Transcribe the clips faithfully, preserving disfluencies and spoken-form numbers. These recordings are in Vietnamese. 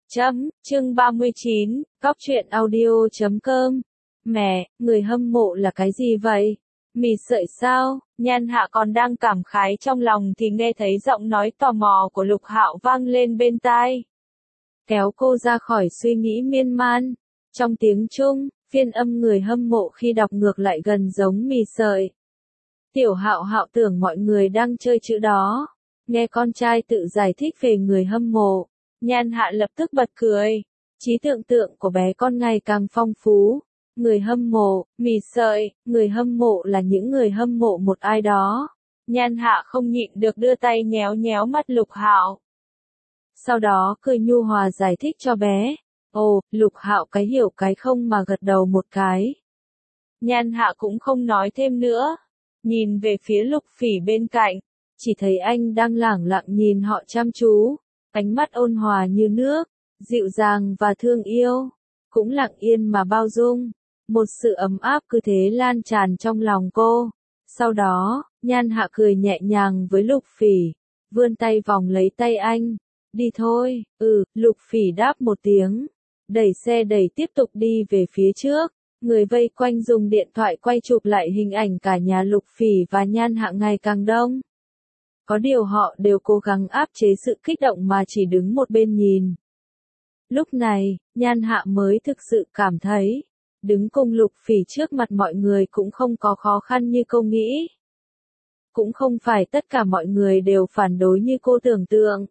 Chấm, chương ba mươi chín, cóc truyện audio chấm com. Mẹ, người hâm mộ là cái gì vậy? Mì sợi sao? Nhan Hạ còn đang cảm khái trong lòng thì nghe thấy giọng nói tò mò của Lục Hạo vang lên bên tai. Kéo cô ra khỏi suy nghĩ miên man. Trong tiếng Trung, phiên âm người hâm mộ khi đọc ngược lại gần giống mì sợi. Tiểu Hạo Hạo tưởng mọi người đang chơi chữ đó. Nghe con trai tự giải thích về người hâm mộ, Nhan Hạ lập tức bật cười. Trí tưởng tượng của bé con ngày càng phong phú. Người hâm mộ, mì sợi, người hâm mộ là những người hâm mộ một ai đó. Nhan Hạ không nhịn được đưa tay nhéo nhéo mắt Lục Hạo. Sau đó cười nhu hòa giải thích cho bé. Ồ, Lục Hạo cái hiểu cái không mà gật đầu một cái. Nhan Hạ cũng không nói thêm nữa. Nhìn về phía Lục Phỉ bên cạnh, chỉ thấy anh đang lẳng lặng nhìn họ chăm chú. Ánh mắt ôn hòa như nước, dịu dàng và thương yêu, cũng lặng yên mà bao dung. Một sự ấm áp cứ thế lan tràn trong lòng cô. Sau đó, Nhan Hạ cười nhẹ nhàng với Lục Phỉ, vươn tay vòng lấy tay anh. Đi thôi, ừ, Lục Phỉ đáp một tiếng, đẩy xe đẩy tiếp tục đi về phía trước. Người vây quanh dùng điện thoại quay chụp lại hình ảnh cả nhà Lục Phỉ và Nhan Hạ ngày càng đông. Có điều họ đều cố gắng áp chế sự kích động mà chỉ đứng một bên nhìn. Lúc này, Nhan Hạ mới thực sự cảm thấy, đứng cùng Lục Phỉ trước mặt mọi người cũng không có khó khăn như cô nghĩ. Cũng không phải tất cả mọi người đều phản đối như cô tưởng tượng.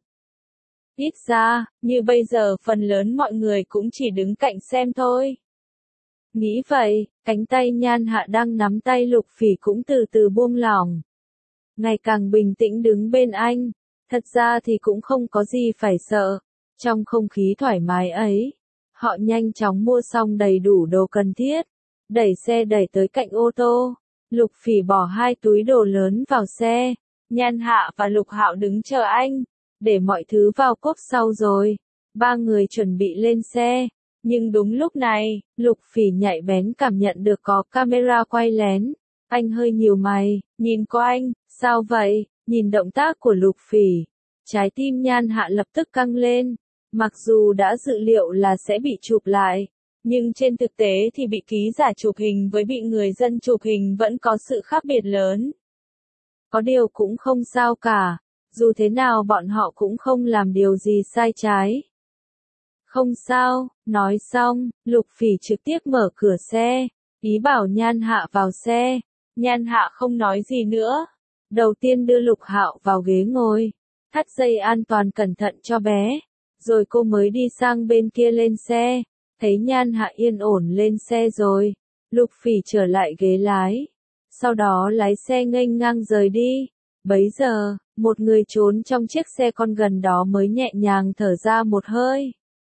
Ít ra, như bây giờ phần lớn mọi người cũng chỉ đứng cạnh xem thôi. Nghĩ vậy, cánh tay Nhan Hạ đang nắm tay Lục Phỉ cũng từ từ buông lỏng. Ngày càng bình tĩnh đứng bên anh. Thật ra thì cũng không có gì phải sợ. Trong không khí thoải mái ấy, họ nhanh chóng mua xong đầy đủ đồ cần thiết, đẩy xe đẩy tới cạnh ô tô. Lục Phỉ bỏ hai túi đồ lớn vào xe. Nhan Hạ và Lục Hạo đứng chờ anh, để mọi thứ vào cốp sau rồi. Ba người chuẩn bị lên xe. Nhưng đúng lúc này, Lục Phỉ nhạy bén cảm nhận được có camera quay lén. Anh hơi nhíu mày, nhìn qua anh, sao vậy? Nhìn động tác của Lục Phỉ, trái tim Nhan Hạ lập tức căng lên. Mặc dù đã dự liệu là sẽ bị chụp lại, nhưng trên thực tế thì bị ký giả chụp hình với bị người dân chụp hình vẫn có sự khác biệt lớn. Có điều cũng không sao cả, dù thế nào bọn họ cũng không làm điều gì sai trái. Không sao, nói xong, Lục Phỉ trực tiếp mở cửa xe, ý bảo Nhan Hạ vào xe. Nhan Hạ không nói gì nữa. Đầu tiên đưa Lục Hạo vào ghế ngồi, thắt dây an toàn cẩn thận cho bé, rồi cô mới đi sang bên kia lên xe. Thấy Nhan Hạ yên ổn lên xe rồi, Lục Phỉ trở lại ghế lái, sau đó lái xe nghênh ngang rời đi. Bấy giờ, một người trốn trong chiếc xe con gần đó mới nhẹ nhàng thở ra một hơi.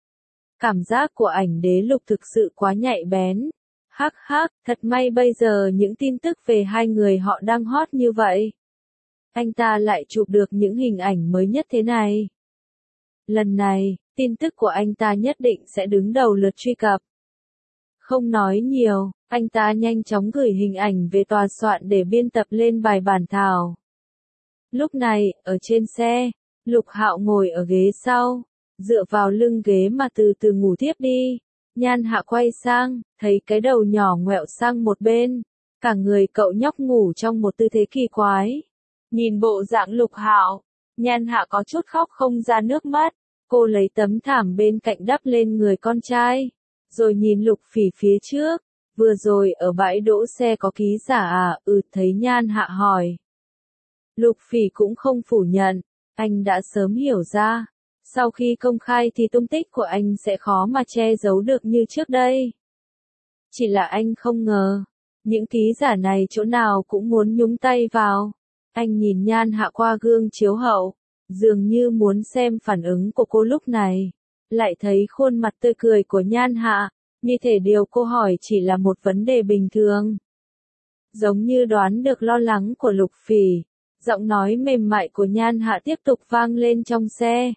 Cảm giác của ảnh đế Lục thực sự quá nhạy bén. Hắc hắc, thật may bây giờ những tin tức về hai người họ đang hot như vậy. Anh ta lại chụp được những hình ảnh mới nhất thế này. Lần này, tin tức của anh ta nhất định sẽ đứng đầu lượt truy cập. Không nói nhiều, anh ta nhanh chóng gửi hình ảnh về tòa soạn để biên tập lên bài bản thảo. Lúc này, ở trên xe, Lục Hạo ngồi ở ghế sau, dựa vào lưng ghế mà từ từ ngủ thiếp đi. Nhan Hạ quay sang, thấy cái đầu nhỏ ngoẹo sang một bên. Cả người cậu nhóc ngủ trong một tư thế kỳ quái. Nhìn bộ dạng Lục Hạo, Nhan Hạ có chút khóc không ra nước mắt. Cô lấy tấm thảm bên cạnh đắp lên người con trai, rồi nhìn Lục Phỉ phía trước. Vừa rồi ở bãi đỗ xe có ký giả à? Ừ, thấy Nhan Hạ hỏi. Lục Phỉ cũng không phủ nhận, anh đã sớm hiểu ra. Sau khi công khai thì tung tích của anh sẽ khó mà che giấu được như trước đây. Chỉ là anh không ngờ, những ký giả này chỗ nào cũng muốn nhúng tay vào. Anh nhìn Nhan Hạ qua gương chiếu hậu, dường như muốn xem phản ứng của cô lúc này. Lại thấy khuôn mặt tươi cười của Nhan Hạ, như thể điều cô hỏi chỉ là một vấn đề bình thường. Giống như đoán được lo lắng của Lục Phỉ, giọng nói mềm mại của Nhan Hạ tiếp tục vang lên trong xe.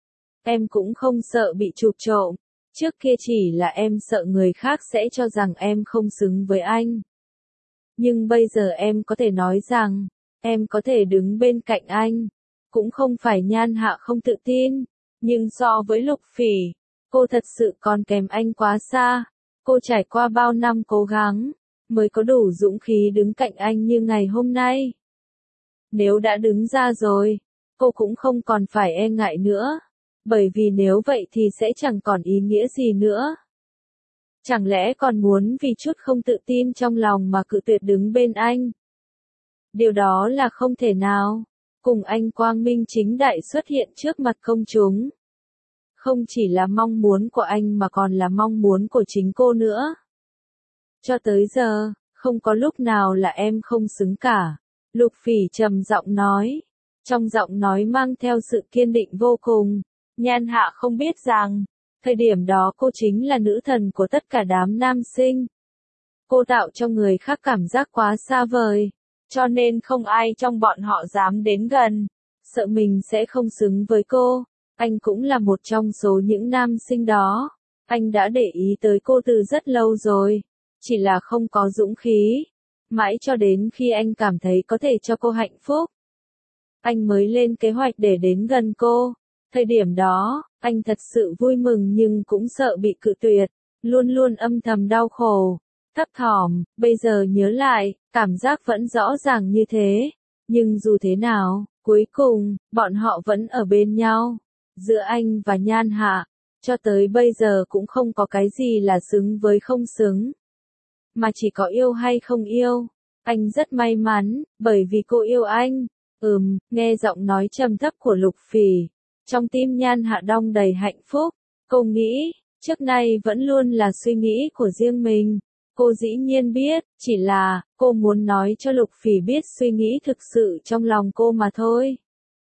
Em cũng không sợ bị chụp trộm, trước kia chỉ là em sợ người khác sẽ cho rằng em không xứng với anh. Nhưng bây giờ em có thể nói rằng, em có thể đứng bên cạnh anh. Cũng không phải Nhan Hạ không tự tin, nhưng so với Lục Phỉ, Cô thật sự còn kém anh quá xa. Cô trải qua bao năm cố gắng, mới có đủ dũng khí đứng cạnh anh như ngày hôm nay. Nếu đã đứng ra rồi, cô cũng không còn phải e ngại nữa. Bởi vì nếu vậy thì sẽ chẳng còn ý nghĩa gì nữa. Chẳng lẽ còn muốn vì chút không tự tin trong lòng mà cự tuyệt đứng bên anh? Điều đó là không thể nào. Cùng anh quang minh chính đại xuất hiện trước mặt công chúng. Không chỉ là mong muốn của anh mà còn là mong muốn của chính cô nữa. Cho tới giờ, không có lúc nào là em không xứng cả. Lục Phỉ trầm giọng nói. Trong giọng nói mang theo sự kiên định vô cùng. Nhan Hạ không biết rằng, thời điểm đó cô chính là nữ thần của tất cả đám nam sinh. Cô tạo cho người khác cảm giác quá xa vời, cho nên không ai trong bọn họ dám đến gần, sợ mình sẽ không xứng với cô. Anh cũng là một trong số những nam sinh đó. Anh đã để ý tới cô từ rất lâu rồi, chỉ là không có dũng khí. Mãi cho đến khi anh cảm thấy có thể cho cô hạnh phúc, anh mới lên kế hoạch để đến gần cô. Thời điểm đó, anh thật sự vui mừng nhưng cũng sợ bị cự tuyệt, luôn luôn âm thầm đau khổ, thấp thỏm. Bây giờ nhớ lại, cảm giác vẫn rõ ràng như thế. Nhưng dù thế nào, cuối cùng, bọn họ vẫn ở bên nhau. Giữa anh và Nhan Hạ, cho tới bây giờ cũng không có cái gì là xứng với không xứng, mà chỉ có yêu hay không yêu. Anh rất may mắn, bởi vì cô yêu anh. Ừm, nghe giọng nói trầm thấp của Lục Phỉ, trong tim Nhan Hạ đong đầy hạnh phúc. Cô nghĩ, trước nay vẫn luôn là suy nghĩ của riêng mình. Cô dĩ nhiên biết, chỉ là, cô muốn nói cho Lục Phỉ biết suy nghĩ thực sự trong lòng cô mà thôi.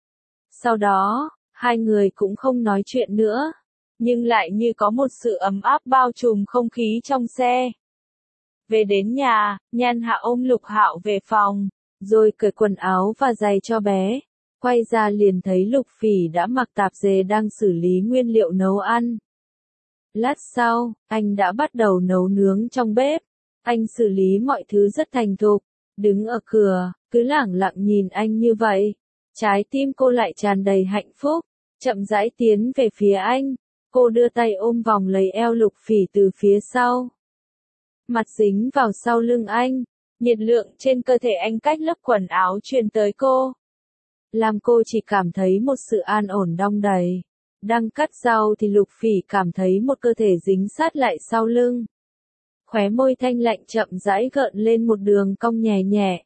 Sau đó, hai người cũng không nói chuyện nữa, nhưng lại như có một sự ấm áp bao trùm không khí trong xe. Về đến nhà, Nhan Hạ ôm Lục Hạo về phòng, rồi cởi quần áo và giày cho bé. Quay ra liền thấy Lục Phỉ đã mặc tạp dề đang xử lý nguyên liệu nấu ăn. Lát sau, anh đã bắt đầu nấu nướng trong bếp. Anh xử lý mọi thứ rất thành thục, đứng ở cửa, cứ lẳng lặng nhìn anh như vậy. Trái tim cô lại tràn đầy hạnh phúc, chậm rãi tiến về phía anh. Cô đưa tay ôm vòng lấy eo Lục Phỉ từ phía sau. Mặt dính vào sau lưng anh, nhiệt lượng trên cơ thể anh cách lớp quần áo truyền tới cô. Làm cô chỉ cảm thấy một sự an ổn đong đầy. Đang cắt rau thì Lục Phỉ cảm thấy một cơ thể dính sát lại sau lưng. Khóe môi thanh lạnh chậm rãi gợn lên một đường cong nhẹ nhẹ.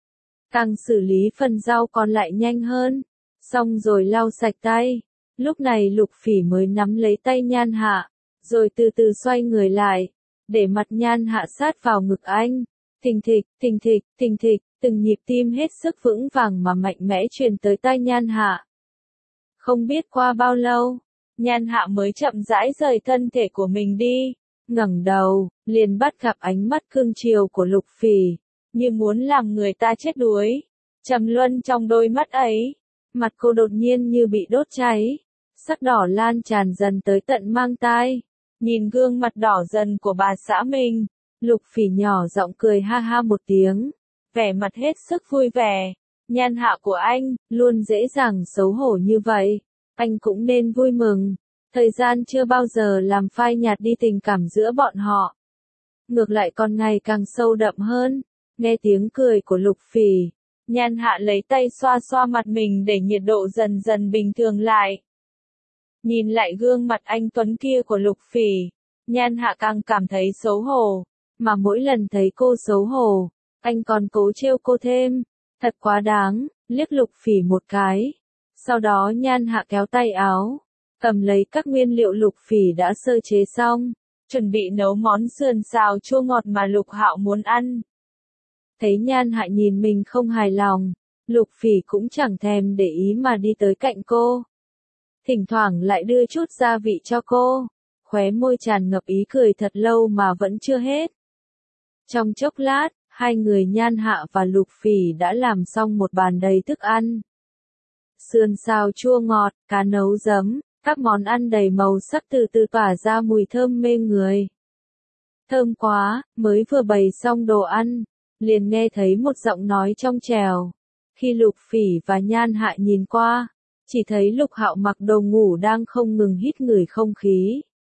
Càng xử lý phần rau còn lại nhanh hơn. Xong rồi lau sạch tay. Lúc này Lục Phỉ mới nắm lấy tay Nhan Hạ, rồi từ từ xoay người lại, để mặt Nhan Hạ sát vào ngực anh. Thình thịch, thình thịch, thình thịch, từng nhịp tim hết sức vững vàng mà mạnh mẽ truyền tới tai Nhan Hạ. Không biết qua bao lâu, Nhan Hạ mới chậm rãi rời thân thể của mình đi, ngẩng đầu, liền bắt gặp ánh mắt cương chiều của Lục Phỉ, như muốn làm người ta chết đuối. Trầm luân trong đôi mắt ấy, mặt cô đột nhiên như bị đốt cháy, sắc đỏ lan tràn dần tới tận mang tai. Nhìn gương mặt đỏ dần của bà xã mình, Lục Phỉ nhỏ giọng cười ha ha một tiếng, vẻ mặt hết sức vui vẻ. Nhan Hạ của anh, luôn dễ dàng xấu hổ như vậy, anh cũng nên vui mừng. Thời gian chưa bao giờ làm phai nhạt đi tình cảm giữa bọn họ. Ngược lại còn ngày càng sâu đậm hơn. Nghe tiếng cười của Lục Phỉ, Nhan Hạ lấy tay xoa xoa mặt mình để nhiệt độ dần dần bình thường lại. Nhìn lại gương mặt anh tuấn kia của Lục Phỉ, Nhan Hạ càng cảm thấy xấu hổ, mà mỗi lần thấy cô xấu hổ, anh còn cố trêu cô thêm. Thật quá đáng, liếc Lục Phỉ một cái. Sau đó Nhan Hạ kéo tay áo, cầm lấy các nguyên liệu Lục Phỉ đã sơ chế xong, chuẩn bị nấu món sườn xào chua ngọt mà Lục Hạo muốn ăn. Thấy Nhan Hạ nhìn mình không hài lòng, Lục Phỉ cũng chẳng thèm để ý mà đi tới cạnh cô. Thỉnh thoảng lại đưa chút gia vị cho cô, khóe môi tràn ngập ý cười thật lâu mà vẫn chưa hết. Trong chốc lát, hai người Nhan Hạ và Lục Phỉ đã làm xong một bàn đầy thức ăn. Sườn xào chua ngọt, cá nấu giấm, các món ăn đầy màu sắc từ từ tỏa ra mùi thơm mê người. Thơm quá, mới vừa bày xong đồ ăn, liền nghe thấy một giọng nói trong trẻo. Khi Lục Phỉ và Nhan Hạ nhìn qua, chỉ thấy Lục Hạo mặc đồ ngủ đang không ngừng hít ngửi không khí.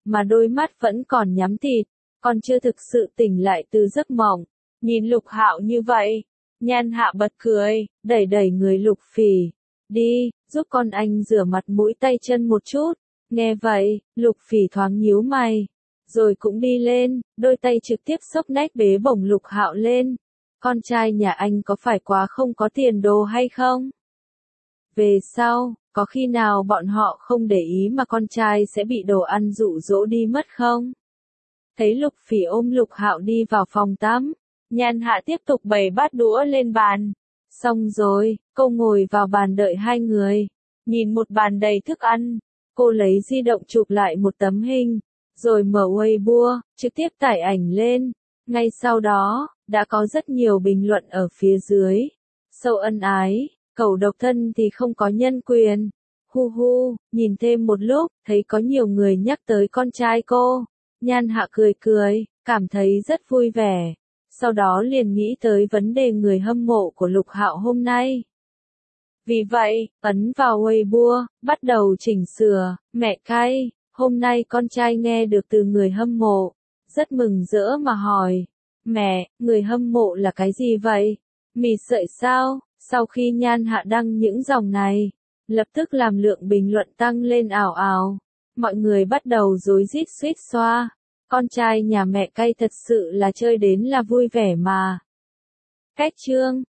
mà đôi mắt vẫn còn nhắm tịt, còn chưa thực sự tỉnh lại từ giấc mộng. Nhìn Lục Hạo như vậy, Nhan Hạ bật cười, đẩy đẩy người Lục Phỉ. Đi, giúp con anh rửa mặt mũi tay chân một chút. Nghe vậy, Lục Phỉ thoáng nhíu mày, rồi cũng đi lên, đôi tay trực tiếp xốc nách bế bổng Lục Hạo lên. Con trai nhà anh có phải quá không có tiền đồ hay không? Về sau, có khi nào bọn họ không để ý mà con trai sẽ bị đồ ăn dụ dỗ đi mất không? Thấy Lục Phỉ ôm Lục Hạo đi vào phòng tắm, Nhan Hạ tiếp tục bày bát đũa lên bàn. Xong rồi, cô ngồi vào bàn đợi hai người. Nhìn một bàn đầy thức ăn, cô lấy di động chụp lại một tấm hình, rồi mở Weibo, trực tiếp tải ảnh lên. Ngay sau đó, đã có rất nhiều bình luận ở phía dưới. Sâu ân ái, cẩu độc thân thì không có nhân quyền. Hu hu, nhìn thêm một lúc, thấy có nhiều người nhắc tới con trai cô. Nhan Hạ cười cười, cảm thấy rất vui vẻ. Sau đó liền nghĩ tới vấn đề người hâm mộ của Lục Hạo hôm nay. Vì vậy, ấn vào Weibo, bắt đầu chỉnh sửa. Mẹ cay, hôm nay con trai nghe được từ người hâm mộ, rất mừng rỡ mà hỏi. Mẹ, người hâm mộ là cái gì vậy? Mì sợi sao? Sau khi Nhan Hạ đăng những dòng này, lập tức làm lượng bình luận tăng lên ảo ảo. Mọi người bắt đầu rối rít suýt xoa. Con trai nhà mẹ cay thật sự là chơi đến là vui vẻ mà. Cách chương